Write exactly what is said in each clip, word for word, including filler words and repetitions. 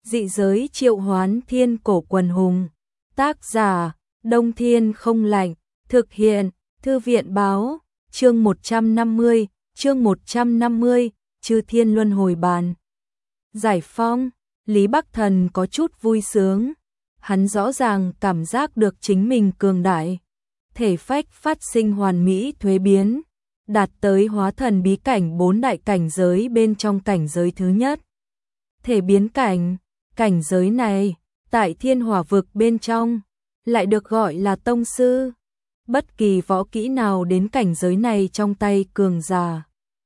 Dị giới triệu hoán thiên cổ quần hùng. Tác giả, Đông Thiên không lạnh. Thực hiện, Thư viện báo. Chương một trăm năm mươi, chương một trăm năm mươi, Chư Thiên Luân Hồi Bàn. Giải phong, Lý Bắc Thần có chút vui sướng. Hắn rõ ràng cảm giác được chính mình cường đại. Thể phách phát sinh hoàn mỹ thuế biến, đạt tới hóa thần bí cảnh bốn đại cảnh giới bên trong cảnh giới thứ nhất. Thể biến cảnh, cảnh giới này, tại thiên hỏa vực bên trong, lại được gọi là tông sư. Bất kỳ võ kỹ nào đến cảnh giới này trong tay cường giả,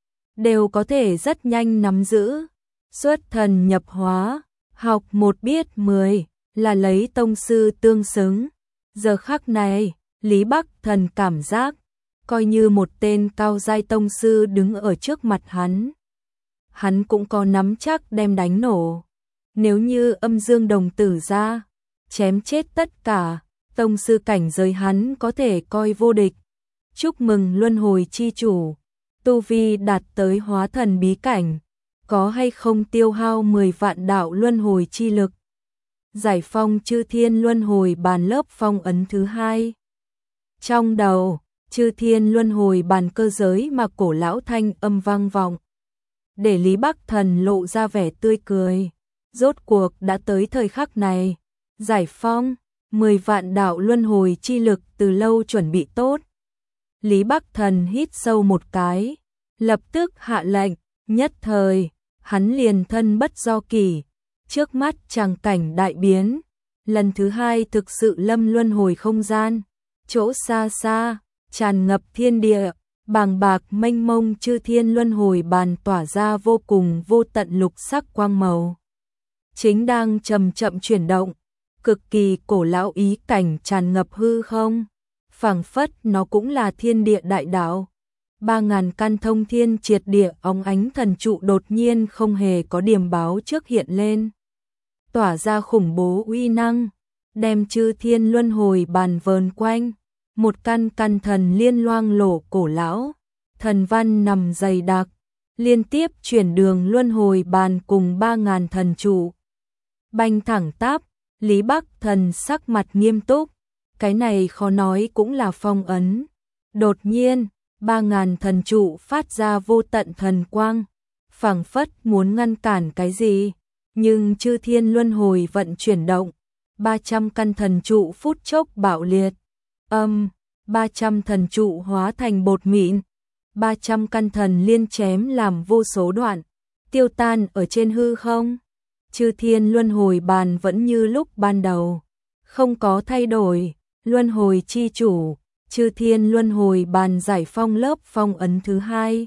đều có thể rất nhanh nắm giữ. Xuất thần nhập hóa, học một biết mười, là lấy tông sư tương xứng. Giờ khắc này, Lý Bắc Thần cảm giác, coi như một tên cao giai tông sư đứng ở trước mặt hắn, hắn cũng có nắm chắc đem đánh nổ. Nếu như âm dương đồng tử ra, chém chết tất cả, tông sư cảnh giới hắn có thể coi vô địch. Chúc mừng luân hồi chi chủ, tu vi đạt tới hóa thần bí cảnh, có hay không tiêu hao mười vạn đạo luân hồi chi lực. Giải phong Chư Thiên Luân Hồi Bàn lớp phong ấn thứ hai. Trong đầu, Chư Thiên Luân Hồi Bàn cơ giới mà cổ lão thanh âm vang vọng, để Lý Bắc Thần lộ ra vẻ tươi cười. Rốt cuộc đã tới thời khắc này. Giải phong, mười vạn đạo luân hồi chi lực từ lâu chuẩn bị tốt. Lý Bắc Thần hít sâu một cái, lập tức hạ lệnh, nhất thời, hắn liền thân bất do kỷ. Trước mắt tràng cảnh đại biến, lần thứ hai thực sự lâm luân hồi không gian. Chỗ xa xa, tràn ngập thiên địa, bàng bạc mênh mông Chư Thiên Luân Hồi Bàn tỏa ra vô cùng vô tận lục sắc quang màu. Chính đang chậm chậm chuyển động, cực kỳ cổ lão ý cảnh tràn ngập hư không, phảng phất nó cũng là thiên địa đại đạo. Ba ngàn căn thông thiên triệt địa óng ánh thần trụ đột nhiên không hề có điểm báo trước hiện lên, tỏa ra khủng bố uy năng, đem Chư Thiên Luân Hồi Bàn vờn quanh. Một căn căn thần liên loang lổ cổ lão, thần văn nằm dày đặc, liên tiếp chuyển đường luân hồi bàn cùng ba ngàn thần trụ. Banh thẳng tắp, Lý Bắc Thần sắc mặt nghiêm túc, cái này khó nói cũng là phong ấn. Đột nhiên, ba ngàn thần trụ phát ra vô tận thần quang, phảng phất muốn ngăn cản cái gì, nhưng Chư Thiên Luân Hồi vận chuyển động, ba trăm căn thần trụ phút chốc bạo liệt. Âm, ba trăm thần trụ hóa thành bột mịn, ba trăm căn thần liên chém làm vô số đoạn, tiêu tan ở trên hư không. Chư Thiên Luân Hồi Bàn vẫn như lúc ban đầu, không có thay đổi. Luân hồi chi chủ, Chư Thiên Luân Hồi Bàn giải phong lớp phong ấn thứ hai.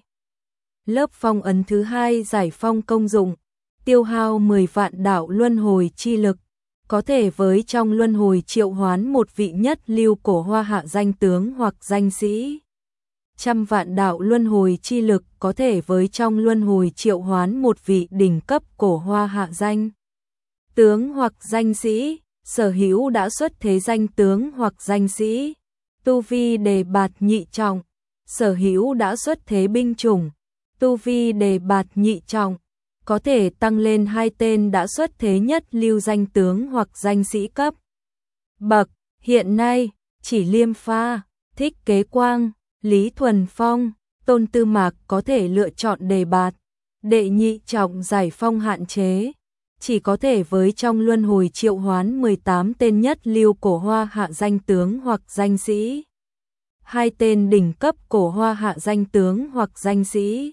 Lớp phong ấn thứ hai giải phong công dụng, tiêu hao mười vạn đạo luân hồi chi lực, có thể với trong luân hồi triệu hoán một vị nhất lưu cổ hoa hạ danh tướng hoặc danh sĩ. Trăm vạn đạo luân hồi chi lực có thể với trong luân hồi triệu hoán một vị đỉnh cấp cổ hoa hạ danh tướng hoặc danh sĩ. Sở hữu đã xuất thế danh tướng hoặc danh sĩ, tu vi đề bạt nhị trọng. Sở hữu đã xuất thế binh chủng, tu vi đề bạt nhị trọng, có thể tăng lên hai tên đã xuất thế nhất lưu danh tướng hoặc danh sĩ cấp bậc. Hiện nay, chỉ Liêm Pha, Thích Kế Quang, Lý Thuần Phong, Tôn Tư Mạc có thể lựa chọn đề bạt. Đệ nhị trọng giải phong hạn chế, chỉ có thể với trong luân hồi triệu hoán mười tám tên nhất lưu cổ hoa hạ danh tướng hoặc danh sĩ, hai tên đỉnh cấp cổ hoa hạ danh tướng hoặc danh sĩ.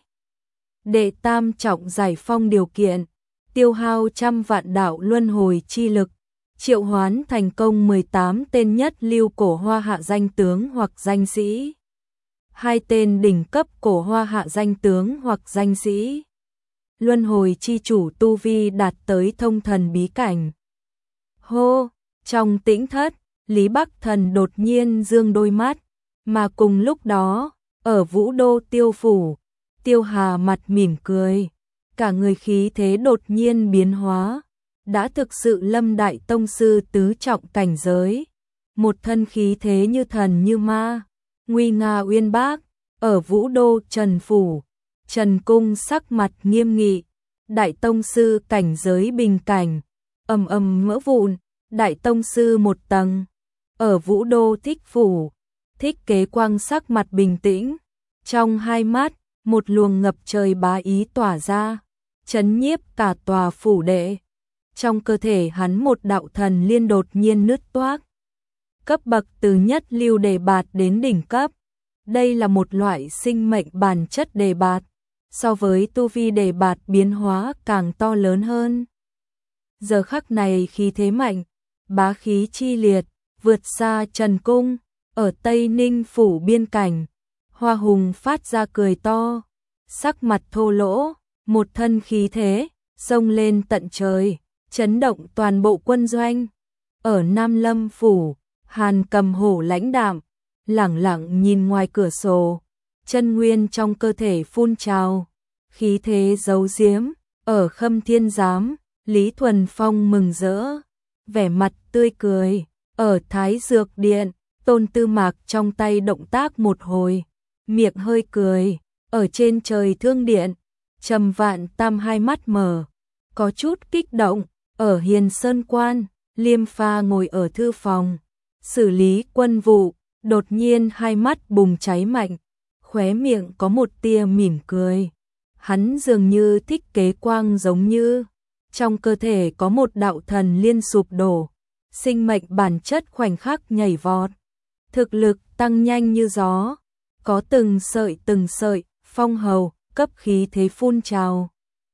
Đệ tam trọng giải phong điều kiện, tiêu hao trăm vạn đạo luân hồi chi lực, triệu hoán thành công mười tám tên nhất lưu cổ hoa hạ danh tướng hoặc danh sĩ, hai tên đỉnh cấp cổ hoa hạ danh tướng hoặc danh sĩ. Luân hồi chi chủ tu vi đạt tới thông thần bí cảnh. Hô, trong tĩnh thất, Lý Bắc Thần đột nhiên dương đôi mắt, mà cùng lúc đó, ở Vũ Đô Tiêu phủ, Tiêu Hà mặt mỉm cười, cả người khí thế đột nhiên biến hóa, đã thực sự lâm đại tông sư tứ trọng cảnh giới, một thân khí thế như thần như ma, nguy nga uyên bác. Ở Vũ Đô Trần phủ, Trần cung sắc mặt nghiêm nghị, đại tông sư cảnh giới bình cảnh, ầm ầm vỡ vụn, đại tông sư một tầng. Ở Vũ Đô Thích Phủ, Thích Kế Quang sắc mặt bình tĩnh, trong hai mắt, một luồng ngập trời bá ý tỏa ra, chấn nhiếp cả tòa phủ đệ. Trong cơ thể hắn một đạo thần liên đột nhiên nứt toác. Cấp bậc từ nhất lưu đề bạt đến đỉnh cấp. Đây là một loại sinh mệnh bản chất đề bạt, so với tu vi đề bạt biến hóa càng to lớn hơn. Giờ khắc này khí thế mạnh, bá khí chi liệt, vượt xa Trần Cung, ở Tây Ninh phủ biên cảnh. Hoa Hùng phát ra cười to, sắc mặt thô lỗ, một thân khí thế, xông lên tận trời, chấn động toàn bộ quân doanh. Ở Nam Lâm phủ, Hàn Cầm Hổ lãnh đạm, lẳng lặng nhìn ngoài cửa sổ, chân nguyên trong cơ thể phun trào, khí thế giấu giếm. Ở Khâm Thiên Giám, Lý Thuần Phong mừng rỡ, vẻ mặt tươi cười. Ở Thái Dược Điện, Tôn Tư Mạc trong tay động tác một hồi, miệng hơi cười. Ở trên Trời Thương Điện, Trầm Vạn Tam hai mắt mở, có chút kích động. Ở Hiền Sơn Quan, Liêm Pha ngồi ở thư phòng, xử lý quân vụ, đột nhiên hai mắt bùng cháy mạnh, khóe miệng có một tia mỉm cười. Hắn dường như Thích Kế Quang giống như trong cơ thể có một đạo thần liên sụp đổ, sinh mệnh bản chất khoảnh khắc nhảy vọt, thực lực tăng nhanh như gió, có từng sợi từng sợi phong hầu cấp khí thế phun trào,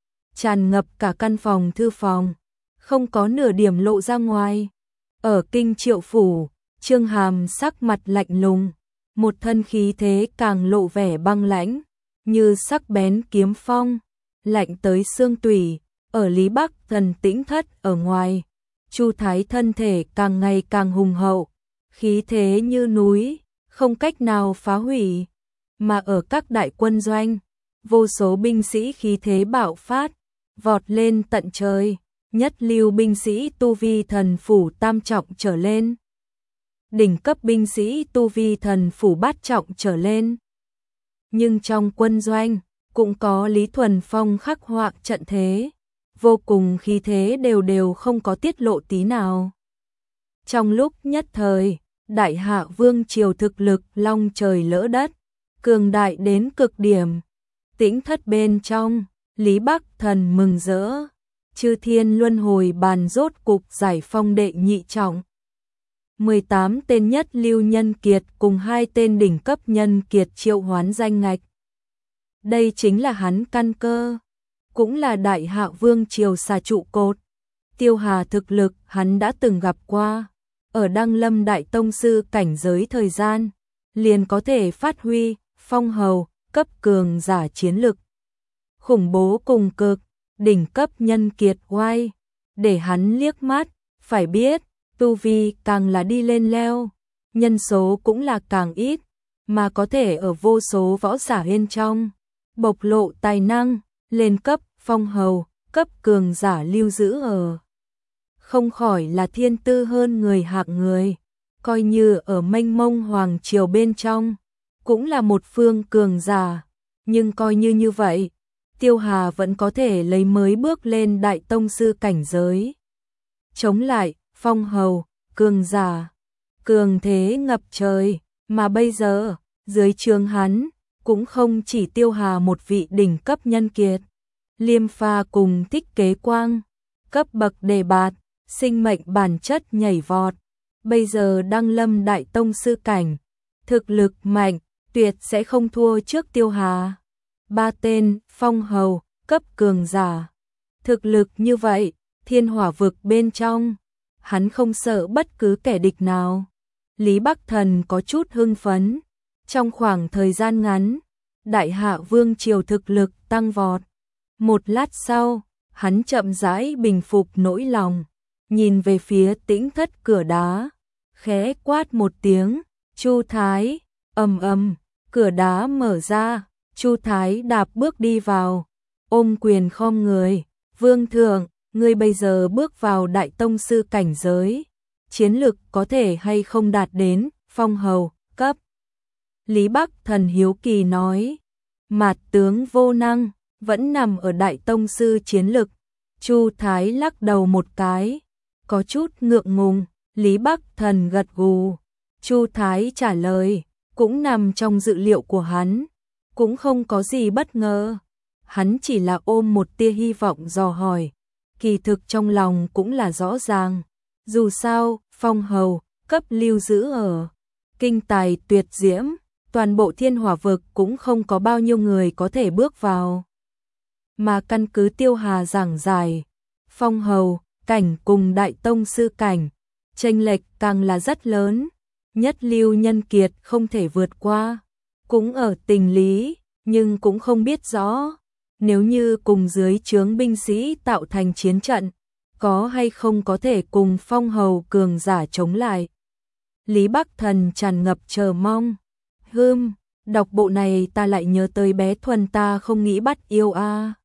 tràn ngập cả căn phòng thư phòng, không có nửa điểm lộ ra ngoài. Ở Kinh Triệu phủ, Trương Hàm sắc mặt lạnh lùng, một thân khí thế càng lộ vẻ băng lãnh, như sắc bén kiếm phong, lạnh tới xương tủy. Ở Lý Bắc Thần Tĩnh Thất ở ngoài, Chu Thái thân thể càng ngày càng hùng hậu, khí thế như núi, không cách nào phá hủy. Mà ở các đại quân doanh, vô số binh sĩ khí thế bạo phát, vọt lên tận trời, nhất lưu binh sĩ tu vi thần phủ tam trọng trở lên, đỉnh cấp binh sĩ tu vi thần phủ bát trọng trở lên. Nhưng trong quân doanh, cũng có Lý Thuần Phong khắc họa trận thế, vô cùng khí thế đều đều không có tiết lộ tí nào. Trong lúc nhất thời, Đại Hạ Vương triều thực lực long trời lỡ đất, cường đại đến cực điểm. Tĩnh Thất bên trong, Lý Bắc Thần mừng rỡ, Chư Thiên Luân Hồi Bàn rốt cục giải phong đệ nhị trọng. mười tám tên nhất lưu nhân kiệt cùng hai tên đỉnh cấp nhân kiệt triệu hoán danh ngạch. Đây chính là hắn căn cơ, cũng là Đại Hạ Vương triều xà trụ cột. Tiêu Hà thực lực hắn đã từng gặp qua, ở Đăng Lâm Đại Tông sư cảnh giới thời gian, liền có thể phát huy phong hầu cấp cường giả chiến lực. Khủng bố cùng cực, đỉnh cấp nhân kiệt oai, để hắn liếc mắt, phải biết, tu vi càng là đi lên leo, nhân số cũng là càng ít, mà có thể ở vô số võ giả bên trong, bộc lộ tài năng, lên cấp phong hầu, cấp cường giả lưu giữ ở. Không khỏi là thiên tư hơn người hạng người, coi như ở mênh mông hoàng triều bên trong, cũng là một phương cường giả, nhưng coi như như vậy, Tiêu Hà vẫn có thể lấy mới bước lên đại tông sư cảnh giới. Chống lại, phong hầu, cường giả, cường thế ngập trời, mà bây giờ, dưới trướng hắn, cũng không chỉ Tiêu Hà một vị đỉnh cấp nhân kiệt. Liêm Pha cùng Thích Kế Quang, cấp bậc đề bạt, sinh mệnh bản chất nhảy vọt, bây giờ đăng lâm đại tông sư cảnh, thực lực mạnh, tuyệt sẽ không thua trước Tiêu Hà. Ba tên phong hầu, cấp cường giả, thực lực như vậy, thiên hỏa vực bên trong, hắn không sợ bất cứ kẻ địch nào. Lý Bắc Thần có chút hưng phấn, trong khoảng thời gian ngắn, Đại Hạ Vương triều thực lực tăng vọt. Một lát sau, hắn chậm rãi bình phục nỗi lòng, nhìn về phía Tĩnh Thất cửa đá, khẽ quát một tiếng, Chu Thái, ầm ầm, cửa đá mở ra, Chu Thái đạp bước đi vào, ôm quyền khom người, Vương thượng, ngươi bây giờ bước vào đại tông sư cảnh giới, chiến lực có thể hay không đạt đến phong hầu cấp. Lý Bắc Thần hiếu kỳ nói, Mạt tướng vô năng, vẫn nằm ở đại tông sư chiến lực. Chu Thái lắc đầu một cái, có chút ngượng ngùng, Lý Bắc Thần gật gù. Chu Thái trả lời, cũng nằm trong dự liệu của hắn, cũng không có gì bất ngờ. Hắn chỉ là ôm một tia hy vọng dò hỏi, kỳ thực trong lòng cũng là rõ ràng. Dù sao, phong hầu, cấp lưu giữ ở kinh tài tuyệt diễm, toàn bộ thiên hỏa vực cũng không có bao nhiêu người có thể bước vào. Mà căn cứ Tiêu Hà giảng giải, phong hầu, cảnh cùng đại tông sư cảnh, chênh lệch càng là rất lớn, nhất lưu nhân kiệt không thể vượt qua. Cũng ở tình lý, nhưng cũng không biết rõ, nếu như cùng dưới trướng binh sĩ tạo thành chiến trận, có hay không có thể cùng phong hầu cường giả chống lại. Lý Bắc Thần tràn ngập chờ mong. Hừm, đọc bộ này ta lại nhớ tới bé Thuần ta không nghĩ bắt yêu a.